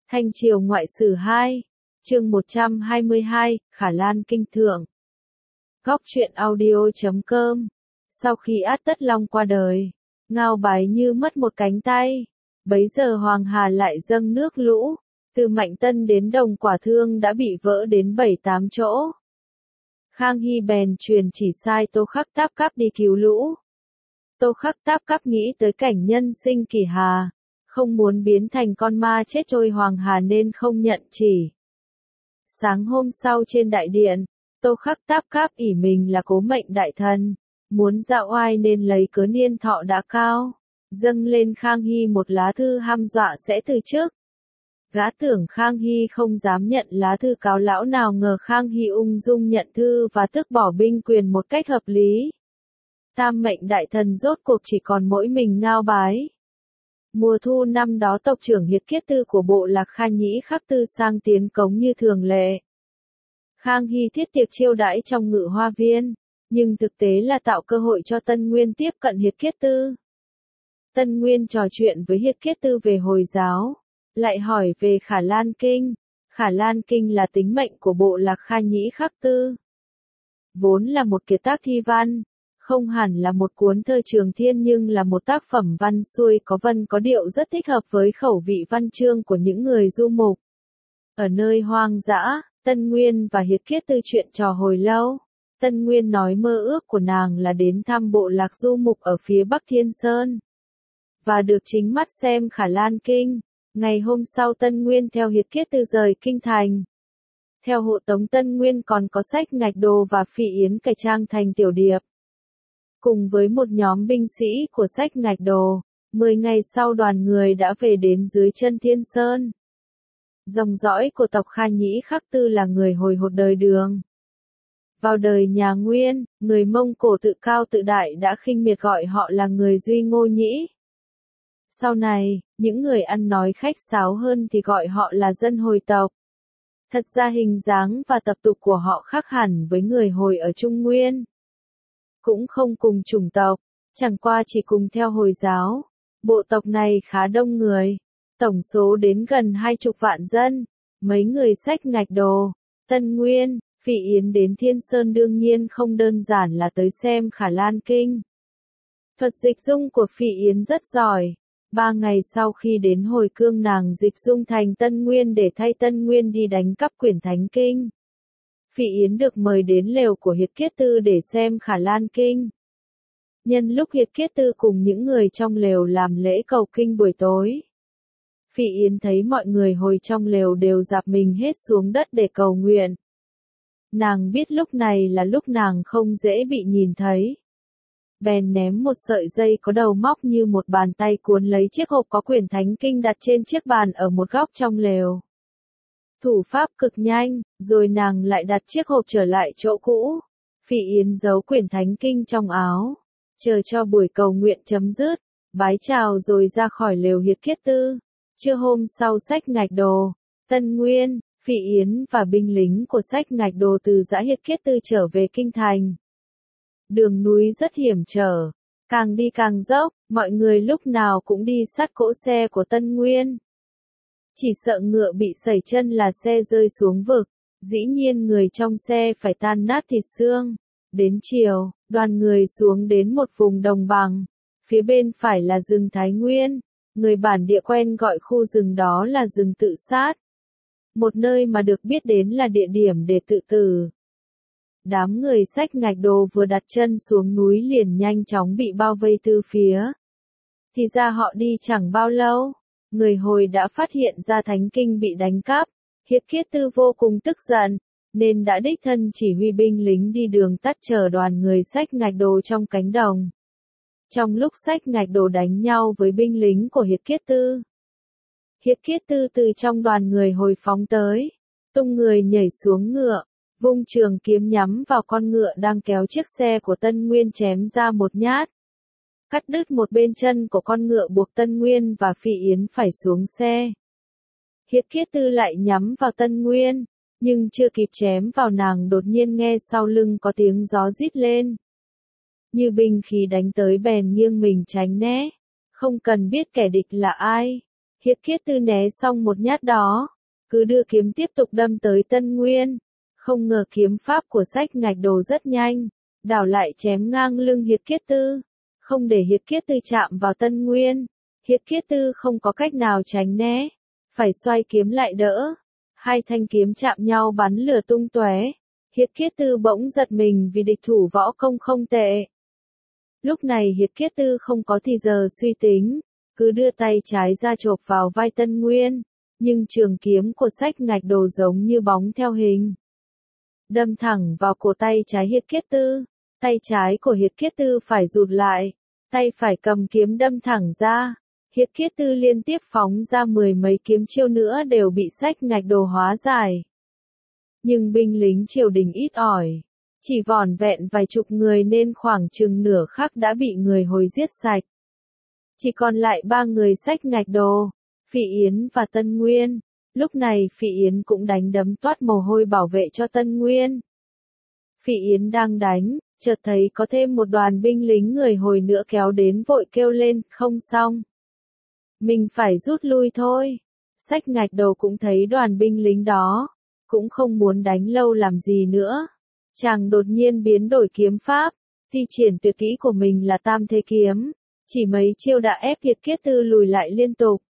Thanh Triều Ngoại Sử 2, chương 122, Khả Lan Kinh Thượng. Góc truyện audio.com. Sau khi Át Tất Long qua đời, Ngao Bái Như mất một cánh tay. Bấy giờ Hoàng Hà lại dâng nước lũ, từ Mạnh Tân đến Đồng Quả Thương đã bị vỡ đến 7-8 chỗ. Khang Hy bèn truyền chỉ sai Tô Khắc Táp Cáp đi cứu lũ. Tô Khắc Táp Cáp nghĩ tới cảnh nhân sinh kỳ hà, không muốn biến thành con ma chết trôi Hoàng Hà nên không nhận chỉ. Sáng hôm sau trên đại điện, Tô Khắc Táp Cáp ỷ mình là Cố Mệnh đại thần, muốn dạo oai nên lấy cớ niên thọ đã cao, dâng lên Khang Hy một lá thư hăm dọa sẽ từ chức. Gã tưởng Khang Hy không dám nhận lá thư cáo lão, nào ngờ Khang Hy ung dung nhận thư và tước bỏ binh quyền một cách hợp lý. Tam Mệnh đại thần rốt cuộc chỉ còn mỗi mình Ngao Bái. Mùa thu năm đó tộc trưởng Hiệt Kiết Tư của bộ Lạc Kha Nhĩ Khắc Tư sang tiến cống như thường lệ. Khang Hy thiết tiệc chiêu đãi trong Ngự Hoa Viên, nhưng thực tế là tạo cơ hội cho Tân Nguyên tiếp cận Hiệt Kiết Tư. Tân Nguyên trò chuyện với Hiệt Kiết Tư về Hồi giáo, lại hỏi về Khả Lan Kinh. Khả Lan Kinh là tính mệnh của bộ Lạc Kha Nhĩ Khắc Tư. Vốn là một kiệt tác thi văn, không hẳn là một cuốn thơ trường thiên nhưng là một tác phẩm văn xuôi có vân có điệu rất thích hợp với khẩu vị văn chương của những người du mục. Ở nơi hoang dã, Tân Nguyên và Hiệt Kiết Tư chuyện trò hồi lâu. Tân Nguyên nói mơ ước của nàng là đến thăm bộ lạc du mục ở phía Bắc Thiên Sơn, và được chính mắt xem Khả Lan Kinh. Ngày hôm sau Tân Nguyên theo Hiệt Kiết Tư rời kinh thành. Theo hộ tống Tân Nguyên còn có Sách Ngạch Đồ và Phỉ Yến cải trang thành tiểu điệp. Cùng với một nhóm binh sĩ của Sách Ngạch Đồ, 10 ngày sau đoàn người đã về đến dưới chân Thiên Sơn. Dòng dõi của tộc Kha Nhĩ Khắc Tư là người hồi hột đời Đường. Vào đời nhà Nguyên, người Mông Cổ tự cao tự đại đã khinh miệt gọi họ là người Duy Ngô Nhĩ. Sau này, những người ăn nói khách sáo hơn thì gọi họ là dân Hồi tộc. Thật ra hình dáng và tập tục của họ khác hẳn với người Hồi ở Trung Nguyên. Cũng không cùng chủng tộc, chẳng qua chỉ cùng theo Hồi giáo. Bộ tộc này khá đông người, tổng số đến gần 20 vạn dân. Mấy người Sách Ngạch Đồ, Tân Nguyên, Phỉ Yến đến Thiên Sơn đương nhiên không đơn giản là tới xem Khả Lan Kinh. Thuật dịch dung của Phỉ Yến rất giỏi. 3 ngày sau khi đến Hồi Cương nàng dịch dung thành Tân Nguyên để thay Tân Nguyên đi đánh cắp quyển Thánh Kinh. Phỉ Yến được mời đến lều của Hiệt Kiết Tư để xem Khả Lan Kinh. Nhân lúc Hiệt Kiết Tư cùng những người trong lều làm lễ cầu kinh buổi tối, Phỉ Yến thấy mọi người Hồi trong lều đều dạp mình hết xuống đất để cầu nguyện. Nàng biết lúc này là lúc nàng không dễ bị nhìn thấy. Bèn ném một sợi dây có đầu móc như một bàn tay cuốn lấy chiếc hộp có quyển Thánh Kinh đặt trên chiếc bàn ở một góc trong lều. Thủ pháp cực nhanh, rồi nàng lại đặt chiếc hộp trở lại chỗ cũ. Phỉ Yến giấu quyển Thánh Kinh trong áo, chờ cho buổi cầu nguyện chấm dứt, bái chào rồi ra khỏi lều Hiệt Kiết Tư. Trưa hôm sau Sách Ngạch Đồ, Tân Nguyên, Phỉ Yến và binh lính của Sách Ngạch Đồ từ dã Hiệt Kiết Tư trở về kinh thành. Đường núi rất hiểm trở, càng đi càng dốc, mọi người lúc nào cũng đi sát cỗ xe của Tân Nguyên. Chỉ sợ ngựa bị sẩy chân là xe rơi xuống vực, dĩ nhiên người trong xe phải tan nát thịt xương. Đến chiều, đoàn người xuống đến một vùng đồng bằng, phía bên phải là rừng Thái Nguyên, người bản địa quen gọi khu rừng đó là rừng Tự Sát. Một nơi mà được biết đến là địa điểm để tự tử. Đám người Sách Ngạch Đồ vừa đặt chân xuống núi liền nhanh chóng bị bao vây từ phía. Thì ra họ đi chẳng bao lâu, người Hồi đã phát hiện ra Thánh Kinh bị đánh cắp. Hiệt Kiết Tư vô cùng tức giận, nên đã đích thân chỉ huy binh lính đi đường tắt chở đoàn người Sách Ngạch Đồ trong cánh đồng. Trong lúc Sách Ngạch Đồ đánh nhau với binh lính của Hiệt Kiết Tư, Hiệt Kiết Tư từ trong đoàn người Hồi phóng tới, tung người nhảy xuống ngựa, vung trường kiếm nhắm vào con ngựa đang kéo chiếc xe của Tân Nguyên chém ra một nhát. Cắt đứt một bên chân của con ngựa buộc Tân Nguyên và Phỉ Yến phải xuống xe. Hiệt Kiết Tư lại nhắm vào Tân Nguyên, nhưng chưa kịp chém vào nàng đột nhiên nghe sau lưng có tiếng gió rít lên. Như binh khí đánh tới bèn nghiêng mình tránh né. Không cần biết kẻ địch là ai, Hiệt Khiết Tư né xong một nhát đó, cứ đưa kiếm tiếp tục đâm tới Tân Nguyên. Không ngờ kiếm pháp của Sách Ngạch Đồ rất nhanh, đảo lại chém ngang lưng Hiệt Khiết Tư, không để Hiệt Khiết Tư chạm vào Tân Nguyên. Hiệt Khiết Tư không có cách nào tránh né, phải xoay kiếm lại đỡ. Hai thanh kiếm chạm nhau bắn lửa tung tóe. Hiệt Khiết Tư bỗng giật mình vì địch thủ võ công không tệ. Lúc này Hiệt Khiết Tư không có thì giờ suy tính, cứ đưa tay trái ra chộp vào vai Tân Nguyên, nhưng trường kiếm của Sách Ngạch Đồ giống như bóng theo hình, đâm thẳng vào cổ tay trái Hiệt Khiết Tư. Tay trái của Hiệt Khiết Tư phải rụt lại, tay phải cầm kiếm đâm thẳng ra. Hiệt Khiết Tư liên tiếp phóng ra mười mấy kiếm chiêu nữa đều bị Sách Ngạch Đồ hóa giải. Nhưng binh lính triều đình ít ỏi, chỉ vỏn vẹn vài chục người nên khoảng chừng nửa khắc đã bị người Hồi giết sạch. Chỉ còn lại ba người Sách Ngạch Đồ, Phỉ Yến và Tân Nguyên. Lúc này Phỉ Yến cũng đánh đấm toát mồ hôi bảo vệ cho Tân Nguyên. Phỉ Yến đang đánh, chợt thấy có thêm một đoàn binh lính người Hồi nữa kéo đến vội kêu lên, không xong. Mình phải rút lui thôi. Sách Ngạch Đồ cũng thấy đoàn binh lính đó, cũng không muốn đánh lâu làm gì nữa. Chàng đột nhiên biến đổi kiếm pháp, thi triển tuyệt kỹ của mình là Tam Thế Kiếm. Chỉ mấy chiêu đã ép Hiệt Khiết Tư lùi lại liên tục.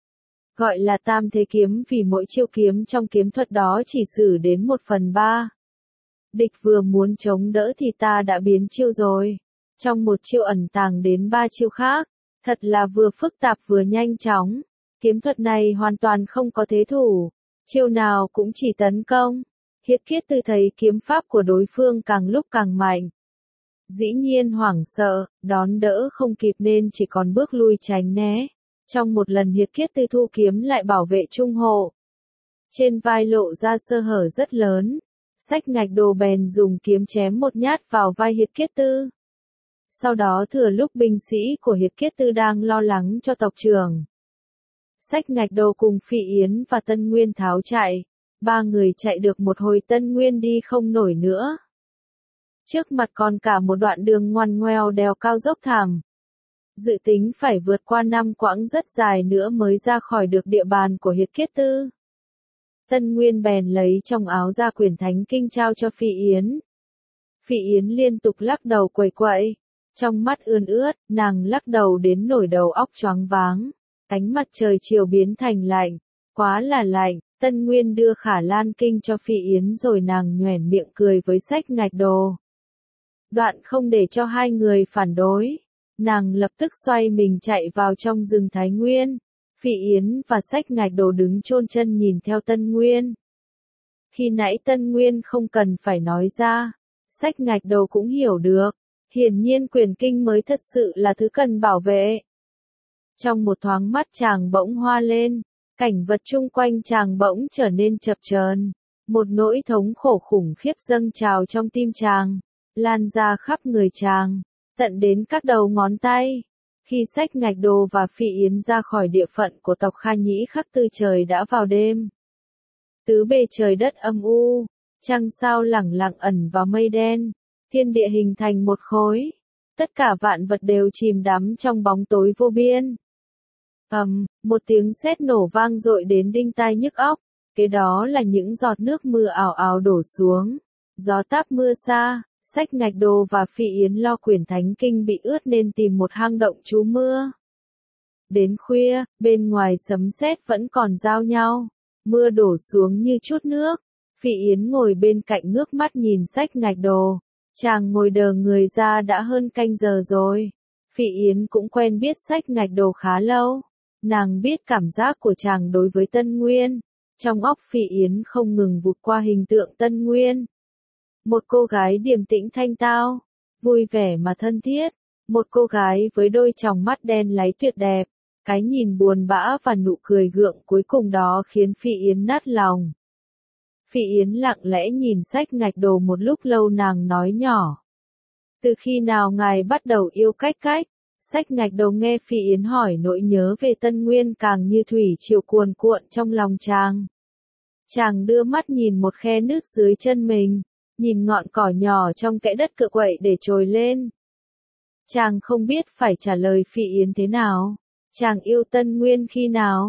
Gọi là Tam Thế Kiếm vì mỗi chiêu kiếm trong kiếm thuật đó chỉ sử đến 1/3. Địch vừa muốn chống đỡ thì ta đã biến chiêu rồi. Trong một chiêu ẩn tàng đến 3 chiêu khác. Thật là vừa phức tạp vừa nhanh chóng. Kiếm thuật này hoàn toàn không có thế thủ. Chiêu nào cũng chỉ tấn công. Hiệt Khiết Tư thấy kiếm pháp của đối phương càng lúc càng mạnh. Dĩ nhiên hoảng sợ, đón đỡ không kịp nên chỉ còn bước lui tránh né. Trong một lần Hiệt Khiết Tư thu kiếm lại bảo vệ trung hộ. Trên vai lộ ra sơ hở rất lớn. Sách Ngạch Đồ bèn dùng kiếm chém một nhát vào vai Hiệt Khiết Tư. Sau đó thừa lúc binh sĩ của Hiệt Khiết Tư đang lo lắng cho tộc trưởng, Sách Ngạch Đồ cùng Phỉ Yến và Tân Nguyên tháo chạy. Ba người chạy được một hồi Tân Nguyên đi không nổi nữa. Trước mặt còn cả một đoạn đường ngoằn ngoèo đèo cao dốc thảm. Dự tính phải vượt qua 5 quãng rất dài nữa mới ra khỏi được địa bàn của Hiệt Khiết Tư. Tân Nguyên bèn lấy trong áo ra quyển thánh kinh trao cho Phỉ Yến. Phỉ Yến liên tục lắc đầu quẩy quậy. Trong mắt ươn ướt, nàng lắc đầu đến nổi đầu óc choáng váng. Ánh mặt trời chiều biến thành lạnh. Quá là lạnh. Tân Nguyên đưa Khả Lan Kinh cho Phỉ Yến rồi nàng nhoẻn miệng cười với Sách Ngạch Đồ. Đoạn không để cho hai người phản đối. Nàng lập tức xoay mình chạy vào trong rừng Thái Nguyên. Phỉ Yến và Sách Ngạch Đồ đứng chôn chân nhìn theo Tân Nguyên. Khi nãy Tân Nguyên không cần phải nói ra. Sách Ngạch Đồ cũng hiểu được. Hiển nhiên quyển kinh mới thật sự là thứ cần bảo vệ. Trong một thoáng mắt chàng bỗng hoa lên. Cảnh vật chung quanh chàng bỗng trở nên chập chờn. Một nỗi thống khổ khủng khiếp dâng trào trong tim chàng. Lan ra khắp người chàng. Tận đến các đầu ngón tay. Khi Sách Ngạch Đồ và Phỉ Yến ra khỏi địa phận của tộc Kha Nhĩ Khắc Tư trời đã vào đêm. Tứ bề trời đất âm u. Trăng sao lẳng lặng ẩn vào mây đen. Thiên địa hình thành một khối. Tất cả vạn vật đều chìm đắm trong bóng tối vô biên. Một tiếng sét nổ vang dội đến đinh tai nhức óc. Kế đó là những giọt nước mưa ào ào đổ xuống. Gió táp mưa xa. Sách Ngạch Đồ và Phỉ Yến lo quyển thánh kinh bị ướt nên tìm một hang động trú mưa. Đến khuya, bên ngoài sấm sét vẫn còn rao nhau. Mưa đổ xuống như chút nước. Phỉ Yến ngồi bên cạnh ngước mắt nhìn Sách Ngạch Đồ. Chàng ngồi đờ người ra đã hơn canh giờ rồi. Phỉ Yến cũng quen biết Sách Ngạch Đồ khá lâu. Nàng biết cảm giác của chàng đối với Tân Nguyên. Trong óc Phỉ Yến không ngừng vụt qua hình tượng Tân Nguyên. Một cô gái điềm tĩnh thanh tao, vui vẻ mà thân thiết. Một cô gái với đôi tròng mắt đen láy tuyệt đẹp. Cái nhìn buồn bã và nụ cười gượng cuối cùng đó khiến Phỉ Yến nát lòng. Phỉ Yến lặng lẽ nhìn Sách Ngạch Đồ một lúc lâu, nàng nói nhỏ. Từ khi nào ngài bắt đầu yêu cách cách? Sách Ngạch Đồ nghe Phỉ Yến hỏi nỗi nhớ về Tân Nguyên càng như thủy triều cuồn cuộn trong lòng chàng. Chàng đưa mắt nhìn một khe nước dưới chân mình, nhìn ngọn cỏ nhỏ trong kẽ đất cựa quậy để trồi lên. Chàng không biết phải trả lời Phỉ Yến thế nào. Chàng yêu Tân Nguyên khi nào?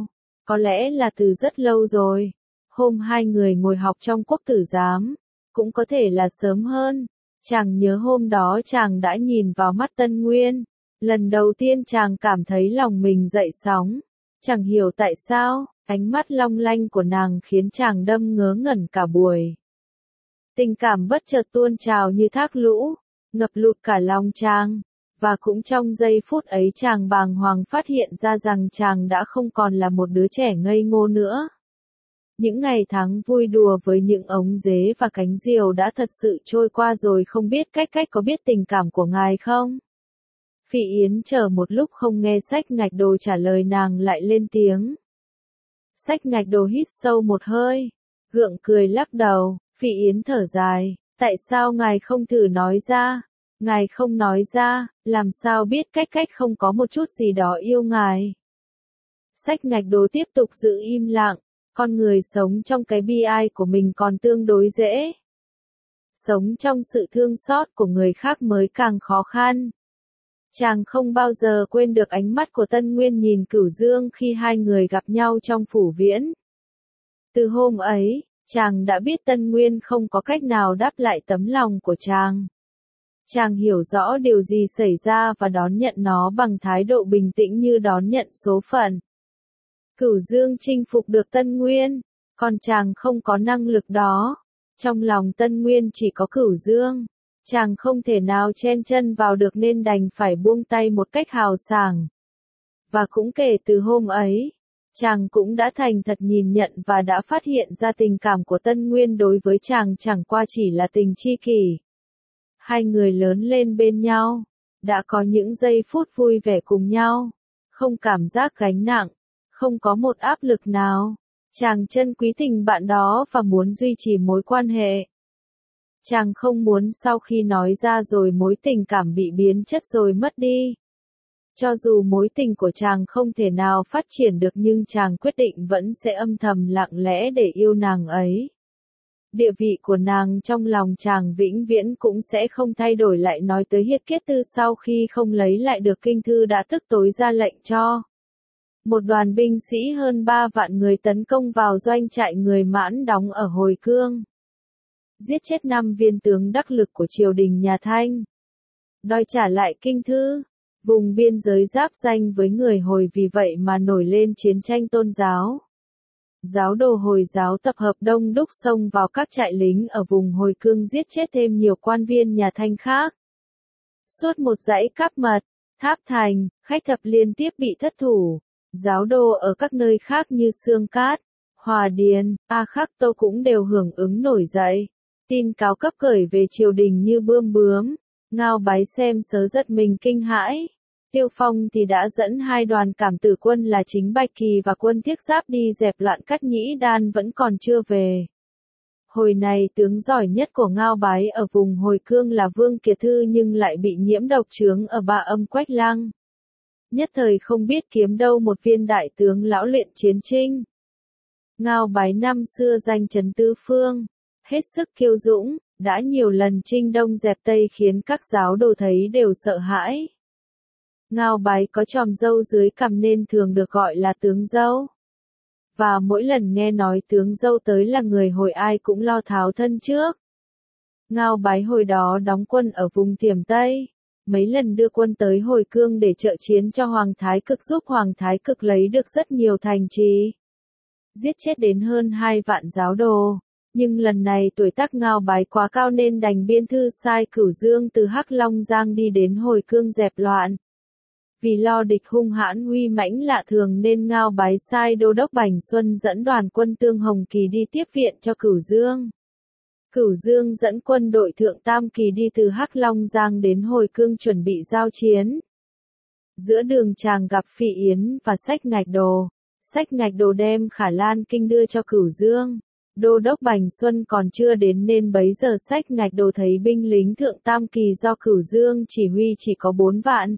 Có lẽ là từ rất lâu rồi. Hôm hai người ngồi học trong quốc tử giám, cũng có thể là sớm hơn. Chàng nhớ hôm đó chàng đã nhìn vào mắt Tân Nguyên. Lần đầu tiên chàng cảm thấy lòng mình dậy sóng. Chẳng hiểu tại sao, ánh mắt long lanh của nàng khiến chàng đâm ngớ ngẩn cả buổi. Tình cảm bất chợt tuôn trào như thác lũ, ngập lụt cả lòng chàng. Và cũng trong giây phút ấy chàng bàng hoàng phát hiện ra rằng chàng đã không còn là một đứa trẻ ngây ngô nữa. Những ngày tháng vui đùa với những ống dế và cánh diều đã thật sự trôi qua rồi, không biết cách có biết tình cảm của ngài không? Phỉ Yến chờ một lúc không nghe Sách Ngạch Đồ trả lời, nàng lại lên tiếng. Sách Ngạch Đồ hít sâu một hơi, gượng cười lắc đầu. Phỉ Yến thở dài, tại sao ngài không thử nói ra? Ngài không nói ra, làm sao biết cách không có một chút gì đó yêu ngài? Sách Ngạch Đồ tiếp tục giữ im lặng, con người sống trong cái bi ai của mình còn tương đối dễ. Sống trong sự thương xót của người khác mới càng khó khăn. Chàng không bao giờ quên được ánh mắt của Tân Nguyên nhìn Cửu Dương khi hai người gặp nhau trong phủ viễn. Từ hôm ấy, chàng đã biết Tân Nguyên không có cách nào đáp lại tấm lòng của chàng. Chàng hiểu rõ điều gì xảy ra và đón nhận nó bằng thái độ bình tĩnh như đón nhận số phận. Cửu Dương chinh phục được Tân Nguyên, còn chàng không có năng lực đó. Trong lòng Tân Nguyên chỉ có Cửu Dương. Chàng không thể nào chen chân vào được nên đành phải buông tay một cách hào sảng. Và cũng kể từ hôm ấy, chàng cũng đã thành thật nhìn nhận và đã phát hiện ra tình cảm của Tân Nguyên đối với chàng chẳng qua chỉ là tình tri kỷ. Hai người lớn lên bên nhau, đã có những giây phút vui vẻ cùng nhau, không cảm giác gánh nặng, không có một áp lực nào. Chàng trân quý tình bạn đó và muốn duy trì mối quan hệ. Chàng không muốn sau khi nói ra rồi mối tình cảm bị biến chất rồi mất đi. Cho dù mối tình của chàng không thể nào phát triển được nhưng chàng quyết định vẫn sẽ âm thầm lặng lẽ để yêu nàng ấy. Địa vị của nàng trong lòng chàng vĩnh viễn cũng sẽ không thay đổi. Lại nói tới Hiệt Kiết Tư, sau khi không lấy lại được kinh thư đã tức tối ra lệnh cho một đoàn binh sĩ hơn 3 vạn người tấn công vào doanh trại người Mãn đóng ở Hồi Cương. Giết chết 5 viên tướng đắc lực của triều đình nhà Thanh. Đòi trả lại kinh thư. Vùng biên giới giáp ranh với người Hồi vì vậy mà nổi lên chiến tranh tôn giáo. Giáo đồ Hồi giáo tập hợp đông đúc xông vào các trại lính ở vùng Hồi Cương giết chết thêm nhiều quan viên nhà Thanh khác. Suốt một dãy Cáp Mật, Tháp Thành, Khách Thập liên tiếp bị thất thủ. Giáo đồ ở các nơi khác như Xương Cát, Hòa Điền, A Khắc Tô cũng đều hưởng ứng nổi dậy. Tin cáo cấp cởi về triều đình như bươm bướm. Ngao Bái xem sớ giật mình kinh hãi. Tiêu Phong thì đã dẫn hai đoàn cảm tử quân là chính Bạch Kỳ và quân Thiết Giáp đi dẹp loạn Cát Nhĩ Đan vẫn còn chưa về. Hồi này tướng giỏi nhất của Ngao Bái ở vùng Hồi Cương là Vương Kiệt Thư nhưng lại bị nhiễm độc chướng ở Ba Âm Quách Lăng. Nhất thời không biết kiếm đâu một viên đại tướng lão luyện chiến trinh. Ngao Bái năm xưa danh chấn tứ phương, hết sức kiêu dũng, đã nhiều lần chinh đông dẹp tây khiến các giáo đồ thấy đều sợ hãi. Ngao Bái có chòm râu dưới cằm nên thường được gọi là tướng dâu. Và mỗi lần nghe nói tướng dâu tới là người Hồi ai cũng lo tháo thân trước. Ngao Bái hồi đó đóng quân ở vùng Thiểm Tây. Mấy lần đưa quân tới Hồi Cương để trợ chiến cho Hoàng Thái Cực, giúp Hoàng Thái Cực lấy được rất nhiều thành trì. Giết chết đến hơn 2 vạn giáo đồ. Nhưng lần này tuổi tác Ngao Bái quá cao nên đành biên thư sai Cửu Dương từ Hắc Long Giang đi đến Hồi Cương dẹp loạn. Vì lo địch hung hãn uy mãnh lạ thường nên Ngao Bái sai Đô đốc Bành Xuân dẫn đoàn quân Tương Hồng Kỳ đi tiếp viện cho Cửu Dương. Cửu Dương dẫn quân đội Thượng Tam Kỳ đi từ Hắc Long Giang đến Hồi Cương chuẩn bị giao chiến. Giữa đường chàng gặp Phỉ Yến và Sách Ngạch Đồ. Sách Ngạch Đồ đem Khả Lan Kinh đưa cho Cửu Dương. Đô đốc Bành Xuân còn chưa đến nên bấy giờ Sách Ngạch Đồ thấy binh lính Thượng Tam Kỳ do Cửu Dương chỉ huy chỉ có 4 vạn.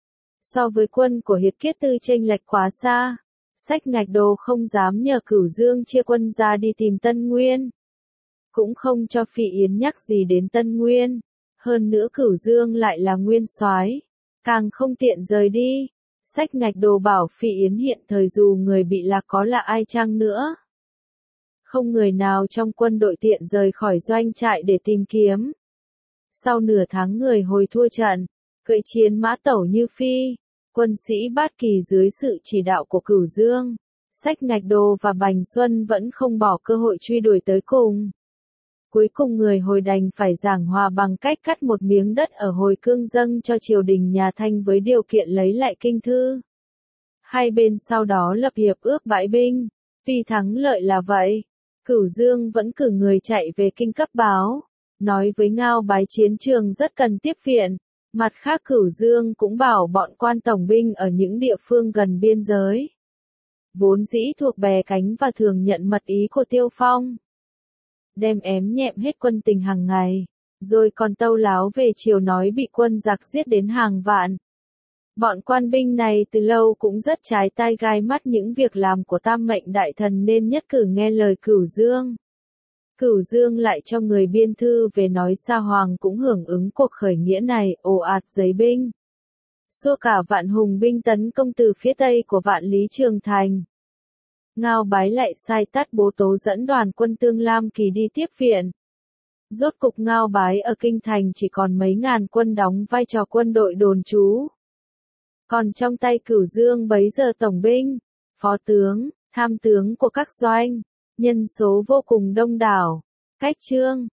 So với quân của Hiệt Kiết Tư chênh lệch quá xa. Sách Ngạch Đồ không dám nhờ Cửu Dương chia quân ra đi tìm Tân Nguyên. Cũng không cho Phỉ Yến nhắc gì đến Tân Nguyên. Hơn nữa Cửu Dương lại là nguyên soái, càng không tiện rời đi. Sách ngạch đồ bảo Phi Yến hiện thời dù người bị lạc có là ai chăng nữa. Không người nào trong quân đội tiện rời khỏi doanh trại để tìm kiếm. Sau nửa tháng người Hồi thua trận, cưỡi chiến mã tẩu như phi, quân sĩ Bát Kỳ dưới sự chỉ đạo của Cửu Dương, Sách ngạch đồ và Bành Xuân vẫn không bỏ cơ hội truy đuổi tới cùng. Cuối cùng người Hồi đành phải giảng hòa bằng cách cắt một miếng đất ở Hồi Cương dâng cho triều đình nhà Thanh với điều kiện lấy lại kinh thư. Hai bên sau đó lập hiệp ước bãi binh, tuy thắng lợi là vậy, Cửu Dương vẫn cử người chạy về kinh cấp báo, nói với Ngao Bái chiến trường rất cần tiếp viện. Mặt khác Cửu Dương cũng bảo bọn quan tổng binh ở những địa phương gần biên giới, vốn dĩ thuộc bè cánh và thường nhận mật ý của Tiêu Phong, đem ém nhẹm hết quân tình hàng ngày, rồi còn tâu láo về chiều nói bị quân giặc giết đến hàng vạn. Bọn quan binh này từ lâu cũng rất trái tai gai mắt những việc làm của Tam Mệnh Đại Thần nên nhất cử nghe lời Cửu Dương. Cửu Dương lại cho người biên thư về nói Sa Hoàng cũng hưởng ứng cuộc khởi nghĩa này, ồ ạt giấy binh, xua cả vạn hùng binh tấn công từ phía tây của Vạn Lý Trường Thành. Ngao Bái lại sai Tát Bố Tố dẫn đoàn quân Tương Lam Kỳ đi tiếp viện. Rốt cục Ngao Bái ở kinh thành chỉ còn mấy ngàn quân đóng vai trò quân đội đồn trú. Còn trong tay Cửu Dương bấy giờ tổng binh, phó tướng, tham tướng của các doanh, nhân số vô cùng đông đảo, cách Trương,